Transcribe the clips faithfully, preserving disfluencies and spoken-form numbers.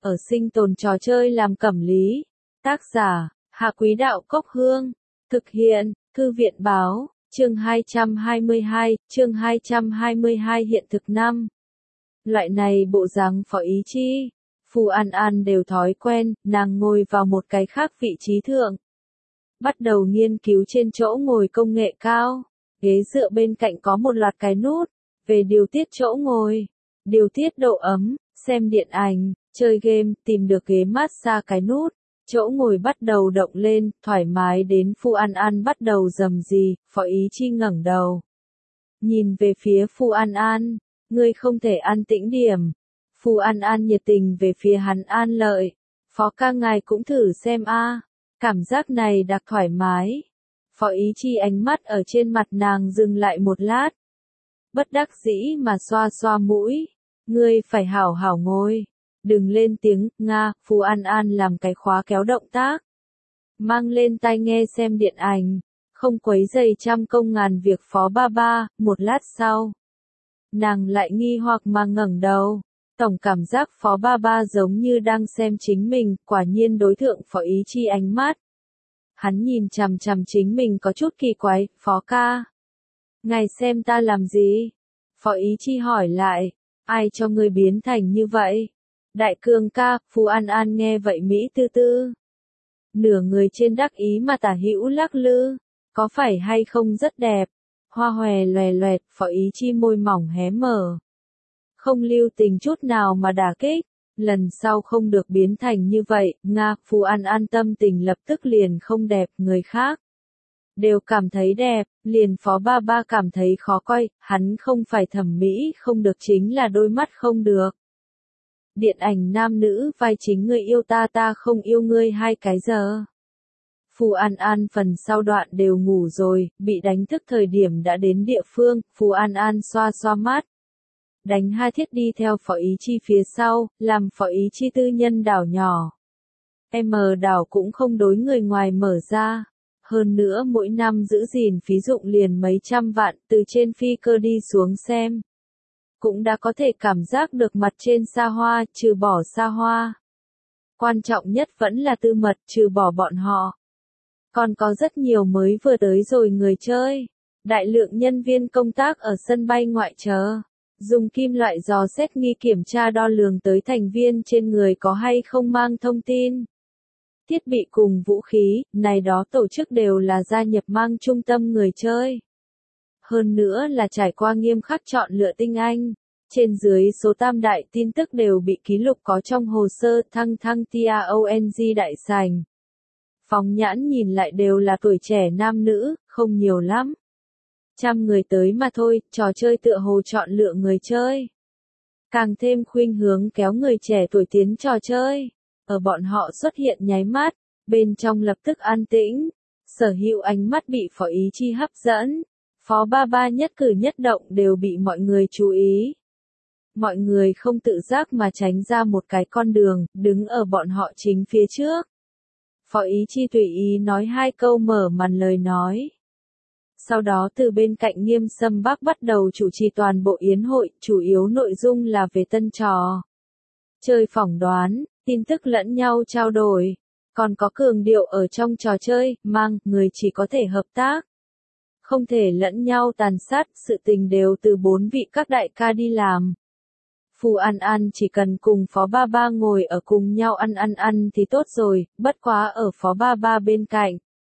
ở sinh tồn trò chơi làm cẩm lý. Tác giả, Hạ Quý Đạo Cốc Hương. Thực hiện, Thư viện Báo, chương hai trăm hai mươi hai, chương hai trăm hai mươi hai hiện thực năm. Loại này bộ dáng Phó Ý Chi, Phù An An đều thói quen, nàng ngồi vào một cái khác vị trí thượng. Bắt đầu nghiên cứu trên chỗ ngồi công nghệ cao, ghế dựa bên cạnh có một loạt cái nút, về điều tiết chỗ ngồi, điều tiết độ ấm, xem điện ảnh, chơi game, tìm được ghế massage cái nút. Chỗ ngồi bắt đầu động lên, thoải mái đến Phù An An bắt đầu rầm rì, Phó Ý Chi ngẩng đầu. Nhìn về phía Phù An An, ngươi không thể an tĩnh điểm. Phù An An nhiệt tình về phía hắn an lợi. Phó ca ngài cũng thử xem a, cảm giác này đặc thoải mái. Phó Ý Chi ánh mắt ở trên mặt nàng dừng lại một lát. Bất đắc dĩ mà xoa xoa mũi. Ngươi phải hảo hảo ngồi. Đừng lên tiếng, Nga, Phù An An làm cái khóa kéo động tác. Mang lên tai nghe xem điện ảnh, không quấy rầy trăm công ngàn việc Phó ba ba, một lát sau. Nàng lại nghi hoặc mà ngẩng đầu, tổng cảm giác Phó ba ba giống như đang xem chính mình, quả nhiên đối tượng Phó Ý Chi ánh mắt. Hắn nhìn chằm chằm chính mình có chút kỳ quái, Phó ca. Ngài xem ta làm gì? Phó Ý Chi hỏi lại, ai cho ngươi biến thành như vậy? Đại cường ca, Phù An An nghe vậy Mỹ tư tư. Nửa người trên đắc ý mà tả hữu lắc lư, có phải hay không rất đẹp? Hoa hòe loè loẹt, Phó Ý Chi môi mỏng hé mở. Không lưu tình chút nào mà đả kích, lần sau không được biến thành như vậy, Nga, Phù An An tâm tình lập tức liền không đẹp, người khác đều cảm thấy đẹp, liền Phó ba ba cảm thấy khó coi, hắn không phải thẩm mỹ không được chính là đôi mắt không được. Điện ảnh nam nữ vai chính người yêu ta ta không yêu ngươi hai cái giờ. Phù An An phần sau đoạn đều ngủ rồi, bị đánh thức thời điểm đã đến địa phương, Phù An An xoa xoa mắt. Đánh hai thiết đi theo Phó Ý Chi phía sau, làm Phó Ý Chi tư nhân đảo nhỏ. M đảo cũng không đối người ngoài mở ra. Hơn nữa mỗi năm giữ gìn phí dụng liền mấy trăm vạn, từ trên phi cơ đi xuống xem. Cũng đã có thể cảm giác được mặt trên xa hoa, trừ bỏ xa hoa. Quan trọng nhất vẫn là tư mật, trừ bỏ bọn họ. Còn có rất nhiều mới vừa tới rồi người chơi. Đại lượng nhân viên công tác ở sân bay ngoại chờ. Dùng kim loại dò xét nghi kiểm tra đo lường tới thành viên trên người có hay không mang thông tin. Thiết bị cùng vũ khí, này đó tổ chức đều là gia nhập mang trung tâm người chơi. Hơn nữa là trải qua nghiêm khắc chọn lựa tinh anh. Trên dưới số tam đại tin tức đều bị ký lục có trong hồ sơ thăng thăng tong đại sảnh. Phóng nhãn nhìn lại đều là tuổi trẻ nam nữ, không nhiều lắm. Trăm người tới mà thôi, trò chơi tựa hồ chọn lựa người chơi. Càng thêm khuynh hướng kéo người trẻ tuổi tiến trò chơi. Ở bọn họ xuất hiện nháy mắt, bên trong lập tức an tĩnh. Sở hữu ánh mắt bị Phó Ý Chi hấp dẫn. Phó ba ba nhất cử nhất động đều bị mọi người chú ý. Mọi người không tự giác mà tránh ra một cái con đường, đứng ở bọn họ chính phía trước. Phó Ý Chi tùy ý nói hai câu mở màn lời nói. Sau đó từ bên cạnh Nghiêm Sâm Bắc bắt đầu chủ trì toàn bộ yến hội, chủ yếu nội dung là về tân trò chơi phỏng đoán, tin tức lẫn nhau trao đổi. Còn có cường điệu ở trong trò chơi, mang, người chỉ có thể hợp tác. Không thể lẫn nhau tàn sát, sự tình đều từ bốn vị các đại ca đi làm. Phù An An chỉ cần cùng Phó ba ba ngồi ở cùng nhau ăn ăn ăn thì tốt rồi, bất quá ở Phó ba ba bên cạnh.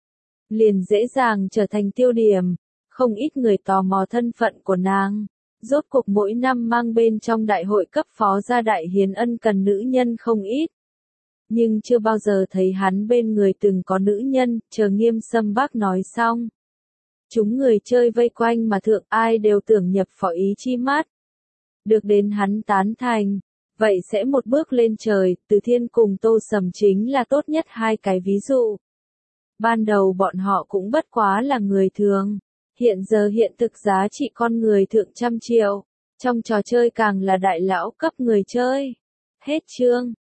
Liền dễ dàng trở thành tiêu điểm, không ít người tò mò thân phận của nàng. Rốt cuộc mỗi năm mang bên trong đại hội cấp phó gia đại hiến ân cần nữ nhân không ít. Nhưng chưa bao giờ thấy hắn bên người từng có nữ nhân, chờ Nghiêm Sâm Bắc nói xong. Chúng người chơi vây quanh mà thượng ai đều tưởng nhập Phó Ý Chi mắt. Được đến hắn tán thành, vậy sẽ một bước lên trời, Từ Thiên cùng Tô Sầm chính là tốt nhất hai cái ví dụ. Ban đầu bọn họ cũng bất quá là người thường, hiện giờ hiện thực giá trị con người thượng trăm triệu, trong trò chơi càng là đại lão cấp người chơi. Hết chương.